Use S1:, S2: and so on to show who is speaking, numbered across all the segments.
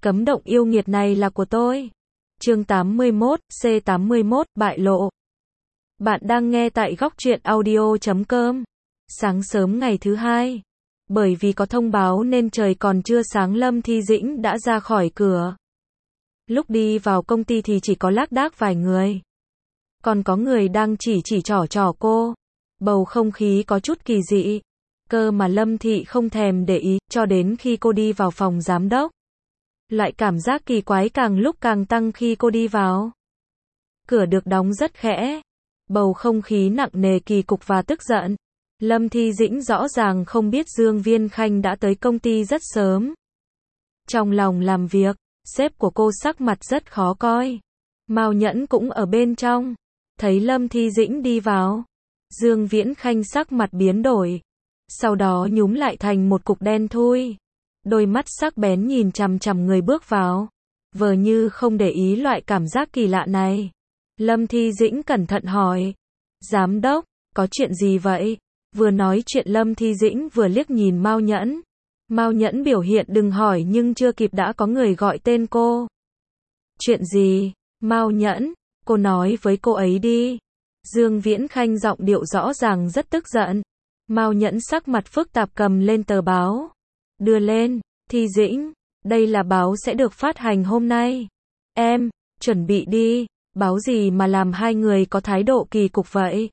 S1: Cấm động yêu nghiệt này là của tôi. Chương 81, C81, bại lộ. Bạn đang nghe tại góc truyện audio.com. Sáng sớm ngày thứ hai. Bởi vì có thông báo nên trời còn chưa sáng, Lâm Thi Dĩnh đã ra khỏi cửa. Lúc đi vào công ty thì chỉ có lác đác vài người. Còn có người đang chỉ trỏ cô. Bầu không khí có chút kỳ dị. Cơ mà Lâm Thị không thèm để ý, cho đến khi cô đi vào phòng giám đốc. Loại cảm giác kỳ quái càng lúc càng tăng khi cô đi vào. Cửa được đóng rất khẽ. Bầu không khí nặng nề, kỳ cục và tức giận. Lâm Thi Dĩnh rõ ràng không biết Dương Viên Khanh đã tới công ty rất sớm. Trong lòng làm việc, sếp của cô sắc mặt rất khó coi. Mao Nhẫn cũng ở bên trong. Thấy Lâm Thi Dĩnh đi vào, Dương Viễn Khanh sắc mặt biến đổi. Sau đó nhúm lại thành một cục đen thui. Đôi mắt sắc bén nhìn chằm chằm người bước vào. Vờ như không để ý loại cảm giác kỳ lạ này. Lâm Thi Dĩnh cẩn thận hỏi. Giám đốc, có chuyện gì vậy? Vừa nói chuyện Lâm Thi Dĩnh vừa liếc nhìn Mao Nhẫn. Mao Nhẫn biểu hiện đừng hỏi nhưng chưa kịp đã có người gọi tên cô. Chuyện gì? Mao Nhẫn, cô nói với cô ấy đi. Dương Viễn Khanh giọng điệu rõ ràng rất tức giận. Mao Nhẫn sắc mặt phức tạp cầm lên tờ báo. Đưa lên. Thi Dĩnh, đây là báo sẽ được phát hành hôm nay. Em, chuẩn bị đi. Báo gì mà làm hai người có thái độ kỳ cục vậy?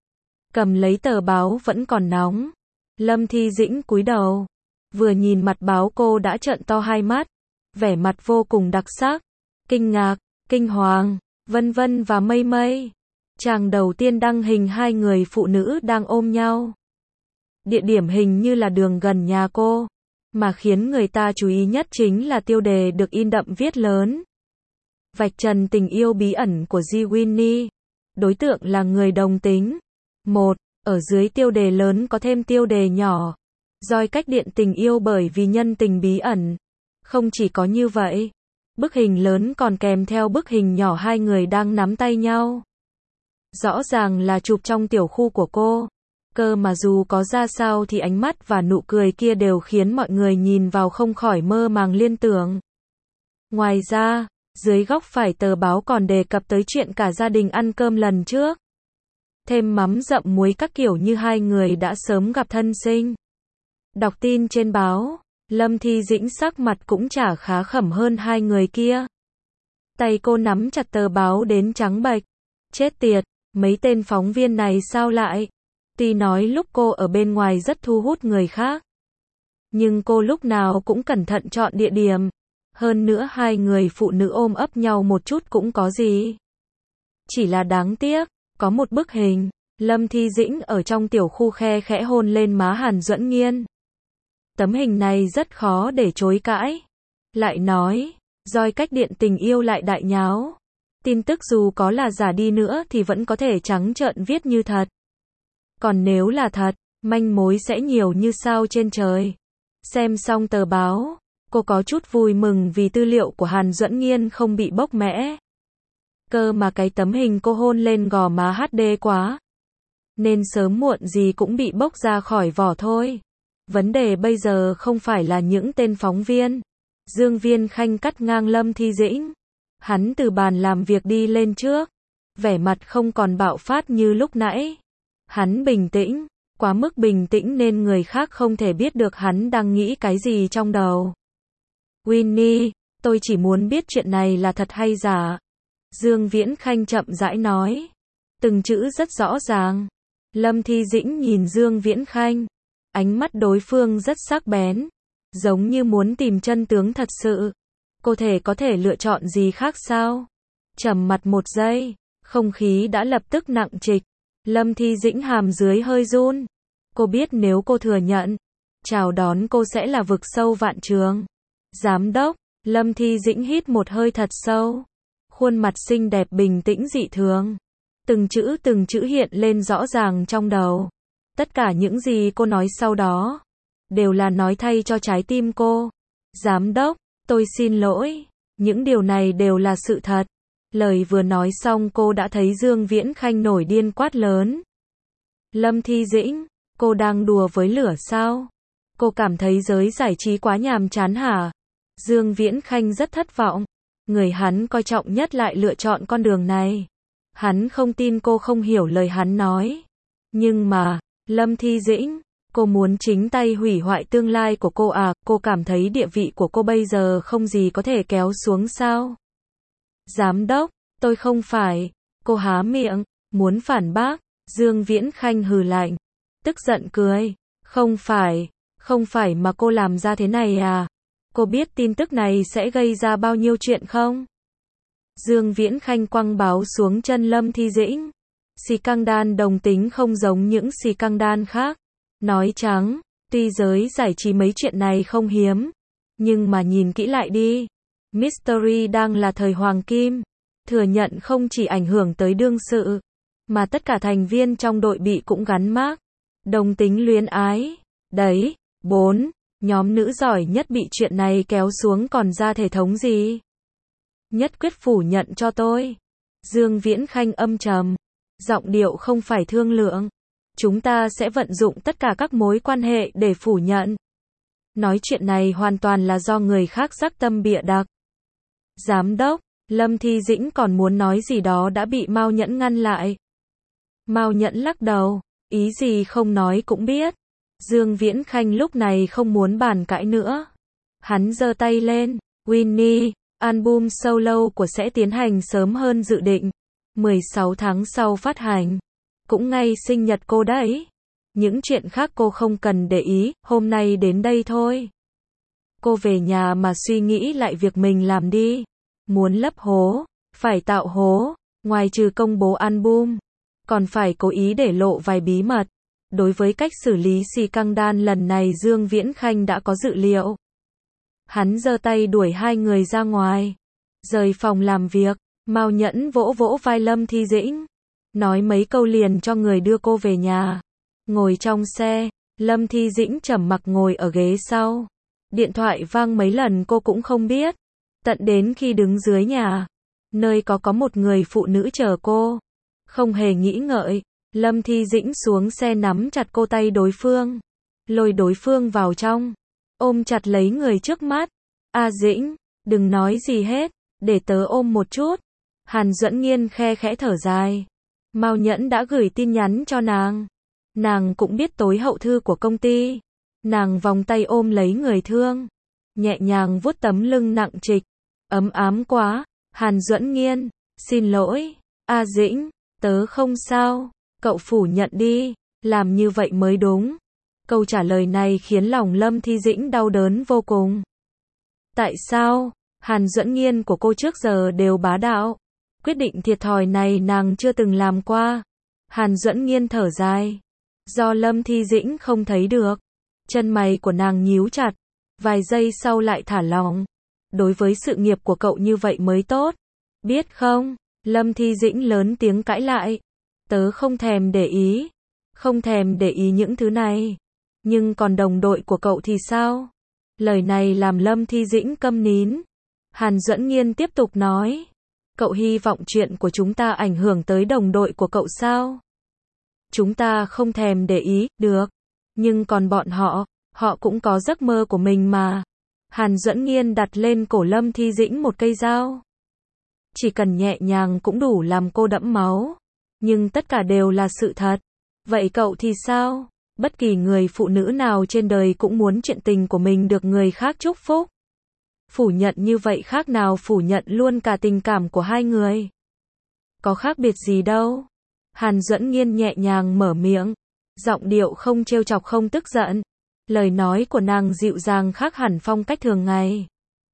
S1: Cầm lấy tờ báo vẫn còn nóng. Lâm Thi Dĩnh cúi đầu. Vừa nhìn mặt báo cô đã trợn to hai mắt. Vẻ mặt vô cùng đặc sắc. Kinh ngạc, kinh hoàng, vân vân và mây mây. Trang đầu tiên đăng hình hai người phụ nữ đang ôm nhau. Địa điểm hình như là đường gần nhà cô. Mà khiến người ta chú ý nhất chính là tiêu đề được in đậm viết lớn. Vạch trần tình yêu bí ẩn của Ji Winnie. Đối tượng là người đồng tính. Ở dưới tiêu đề lớn có thêm tiêu đề nhỏ. Roi cách điện tình yêu bởi vì nhân tình bí ẩn. Không chỉ có như vậy. Bức hình lớn còn kèm theo bức hình nhỏ hai người đang nắm tay nhau. Rõ ràng là chụp trong tiểu khu của cô. Cơ mà dù có ra sao thì ánh mắt và nụ cười kia đều khiến mọi người nhìn vào không khỏi mơ màng liên tưởng. Ngoài ra, dưới góc phải tờ báo còn đề cập tới chuyện cả gia đình ăn cơm lần trước. Thêm mắm dặm muối các kiểu như hai người đã sớm gặp thân sinh. Đọc tin trên báo, Lâm Thi Dĩnh sắc mặt cũng chả khá khẩm hơn hai người kia. Tay cô nắm chặt tờ báo đến trắng bệch. Chết tiệt, mấy tên phóng viên này sao lại? Tuy nói lúc cô ở bên ngoài rất thu hút người khác. Nhưng cô lúc nào cũng cẩn thận chọn địa điểm. Hơn nữa hai người phụ nữ ôm ấp nhau một chút cũng có gì. Chỉ là đáng tiếc, có một bức hình, Lâm Thi Dĩnh ở trong tiểu khu khe khẽ hôn lên má Hàn Duẫn Nghiên. Tấm hình này rất khó để chối cãi. Lại nói, roi cách điện tình yêu lại đại nháo. Tin tức dù có là giả đi nữa thì vẫn có thể trắng trợn viết như thật. Còn nếu là thật, manh mối sẽ nhiều như sao trên trời. Xem xong tờ báo, cô có chút vui mừng vì tư liệu của Hàn Duẫn Nghiên không bị bóc mẽ. Cơ mà cái tấm hình cô hôn lên gò má HD quá. Nên sớm muộn gì cũng bị bóc ra khỏi vỏ thôi. Vấn đề bây giờ không phải là những tên phóng viên. Dương Viên Khanh cắt ngang Lâm Thi Dĩnh. Hắn từ bàn làm việc đi lên trước. Vẻ mặt không còn bạo phát như lúc nãy. Hắn bình tĩnh, quá mức bình tĩnh nên người khác không thể biết được hắn đang nghĩ cái gì trong đầu. Winnie, tôi chỉ muốn biết chuyện này là thật hay giả. Dương Viễn Khanh chậm rãi nói. Từng chữ rất rõ ràng. Lâm Thi Dĩnh nhìn Dương Viễn Khanh. Ánh mắt đối phương rất sắc bén. Giống như muốn tìm chân tướng thật sự. Cô có thể lựa chọn gì khác sao? Trầm mặt một giây. Không khí đã lập tức nặng trịch. Lâm Thi Dĩnh hàm dưới hơi run. Cô biết nếu cô thừa nhận, chào đón cô sẽ là vực sâu vạn trượng. Giám đốc, Lâm Thi Dĩnh hít một hơi thật sâu. Khuôn mặt xinh đẹp bình tĩnh dị thường. Từng chữ hiện lên rõ ràng trong đầu. Tất cả những gì cô nói sau đó, đều là nói thay cho trái tim cô. Giám đốc, tôi xin lỗi. Những điều này đều là sự thật. Lời vừa nói xong cô đã thấy Dương Viễn Khanh nổi điên quát lớn. Lâm Thi Dĩnh, cô đang đùa với lửa sao? Cô cảm thấy giới giải trí quá nhàm chán hả? Dương Viễn Khanh rất thất vọng. Người hắn coi trọng nhất lại lựa chọn con đường này. Hắn không tin cô không hiểu lời hắn nói. Nhưng mà, Lâm Thi Dĩnh, cô muốn chính tay hủy hoại tương lai của cô à, cô cảm thấy địa vị của cô bây giờ không gì có thể kéo xuống sao? Giám đốc, tôi không phải. Cô há miệng, muốn phản bác. Dương Viễn Khanh hừ lạnh, tức giận cười. Không phải mà cô làm ra thế này à? Cô biết tin tức này sẽ gây ra bao nhiêu chuyện không? Dương Viễn Khanh quăng báo xuống chân Lâm Thi Dĩnh. Scandal đồng tính không giống những scandal khác. Nói trắng, tuy giới giải trí mấy chuyện này không hiếm, nhưng mà nhìn kỹ lại đi. Mystery đang là thời hoàng kim. Thừa nhận không chỉ ảnh hưởng tới đương sự, mà tất cả thành viên trong đội bị cũng gắn mác đồng tính luyến ái. Đấy, 4, nhóm nữ giỏi nhất bị chuyện này kéo xuống còn ra thể thống gì? Nhất quyết phủ nhận cho tôi. Dương Viễn Khanh âm trầm, giọng điệu không phải thương lượng. Chúng ta sẽ vận dụng tất cả các mối quan hệ để phủ nhận. Nói chuyện này hoàn toàn là do người khác dắc tâm bịa đặt. Giám đốc, Lâm Thi Dĩnh còn muốn nói gì đó đã bị Mao Nhẫn ngăn lại. Mao Nhẫn lắc đầu, ý gì không nói cũng biết. Dương Viễn Khanh lúc này không muốn bàn cãi nữa. Hắn giơ tay lên, Winnie, album solo của sẽ tiến hành sớm hơn dự định. 16 tháng sau phát hành. Cũng ngay sinh nhật cô đấy. Những chuyện khác cô không cần để ý, hôm nay đến đây thôi. Cô về nhà mà suy nghĩ lại việc mình làm đi. Muốn lấp hố, phải tạo hố, ngoài trừ công bố album, còn phải cố ý để lộ vài bí mật. Đối với cách xử lý scandal lần này Dương Viễn Khanh đã có dự liệu. Hắn giơ tay đuổi hai người ra ngoài. Rời phòng làm việc, Mao Nhẫn vỗ vỗ vai Lâm Thi Dĩnh. Nói mấy câu liền cho người đưa cô về nhà. Ngồi trong xe, Lâm Thi Dĩnh trầm mặc ngồi ở ghế sau. Điện thoại vang mấy lần cô cũng không biết. Tận đến khi đứng dưới nhà, nơi có một người phụ nữ chờ cô. Không hề nghĩ ngợi, Lâm Thi Dĩnh xuống xe nắm chặt cô tay đối phương. Lôi đối phương vào trong. Ôm chặt lấy người trước mắt. A Dĩnh, đừng nói gì hết, để tớ ôm một chút. Hàn Duẫn Nghiên khe khẽ thở dài. Mao Nhẫn đã gửi tin nhắn cho nàng. Nàng cũng biết tối hậu thư của công ty. Nàng vòng tay ôm lấy người thương. Nhẹ nhàng vuốt tấm lưng nặng trịch. Ấm ám quá. Hàn Duẫn Nghiên, xin lỗi. A Dĩnh, tớ không sao. Cậu phủ nhận đi. Làm như vậy mới đúng. Câu trả lời này khiến lòng Lâm Thi Dĩnh đau đớn vô cùng. Tại sao? Hàn Duẫn Nghiên của cô trước giờ đều bá đạo. Quyết định thiệt thòi này nàng chưa từng làm qua. Hàn Duẫn Nghiên thở dài. Do Lâm Thi Dĩnh không thấy được. Chân mày của nàng nhíu chặt. Vài giây sau lại thả lỏng. Đối với sự nghiệp của cậu như vậy mới tốt. Biết không? Lâm Thi Dĩnh lớn tiếng cãi lại. Tớ không thèm để ý. Không thèm để ý những thứ này. Nhưng còn đồng đội của cậu thì sao? Lời này làm Lâm Thi Dĩnh câm nín. Hàn Duẫn Nghiên tiếp tục nói. Cậu hy vọng chuyện của chúng ta ảnh hưởng tới đồng đội của cậu sao? Chúng ta không thèm để ý, được. Nhưng còn bọn họ cũng có giấc mơ của mình mà. Hàn Duẫn Nghiên đặt lên cổ Lâm Thi Dĩnh một cây dao. Chỉ cần nhẹ nhàng cũng đủ làm cô đẫm máu. Nhưng tất cả đều là sự thật. Vậy cậu thì sao? Bất kỳ người phụ nữ nào trên đời cũng muốn chuyện tình của mình được người khác chúc phúc. Phủ nhận như vậy khác nào phủ nhận luôn cả tình cảm của hai người. Có khác biệt gì đâu. Hàn Duẫn Nghiên nhẹ nhàng mở miệng. Giọng điệu không trêu chọc không tức giận. Lời nói của nàng dịu dàng khác hẳn phong cách thường ngày.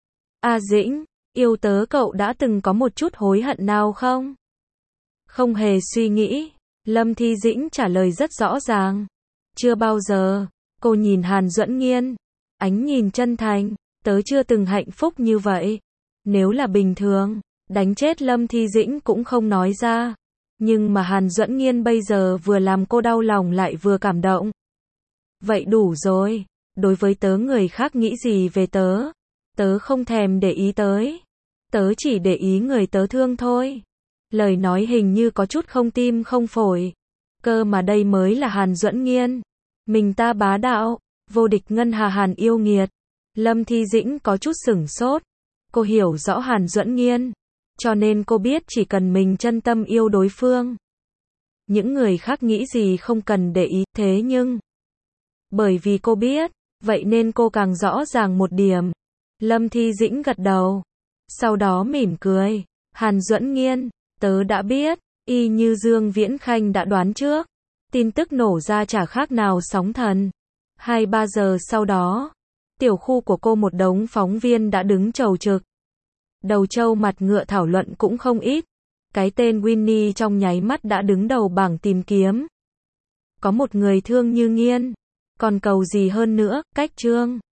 S1: A Dĩnh, yêu tớ cậu đã từng có một chút hối hận nào không? Không hề suy nghĩ. Lâm Thi Dĩnh trả lời rất rõ ràng. Chưa bao giờ. Cô nhìn Hàn Duẫn Nghiên. Ánh nhìn chân thành. Tớ chưa từng hạnh phúc như vậy. Nếu là bình thường, đánh chết Lâm Thi Dĩnh cũng không nói ra. Nhưng mà Hàn Duẫn Nghiên bây giờ vừa làm cô đau lòng lại vừa cảm động. Vậy đủ rồi. Đối với tớ người khác nghĩ gì về tớ, tớ không thèm để ý tới. Tớ chỉ để ý người tớ thương thôi. Lời nói hình như có chút không tim không phổi. Cơ mà đây mới là Hàn Duẫn Nghiên. Mình ta bá đạo, vô địch ngân hà Hàn yêu nghiệt. Lâm Thi Dĩnh có chút sửng sốt. Cô hiểu rõ Hàn Duẫn Nghiên, cho nên cô biết chỉ cần mình chân tâm yêu đối phương. Những người khác nghĩ gì không cần để ý, thế nhưng bởi vì cô biết, vậy nên cô càng rõ ràng một điểm. Lâm Thi Dĩnh gật đầu, sau đó mỉm cười. Hàn Duẫn Nghiên, tớ đã biết, y như Dương Viễn Khanh đã đoán trước. Tin tức nổ ra chả khác nào sóng thần. 2-3 giờ sau đó, tiểu khu của cô một đống phóng viên đã đứng chầu trực. Đầu trâu mặt ngựa thảo luận cũng không ít. Cái tên Winnie trong nháy mắt đã đứng đầu bảng tìm kiếm. Có một người thương như Nghiên, còn cầu gì hơn nữa, cách Trương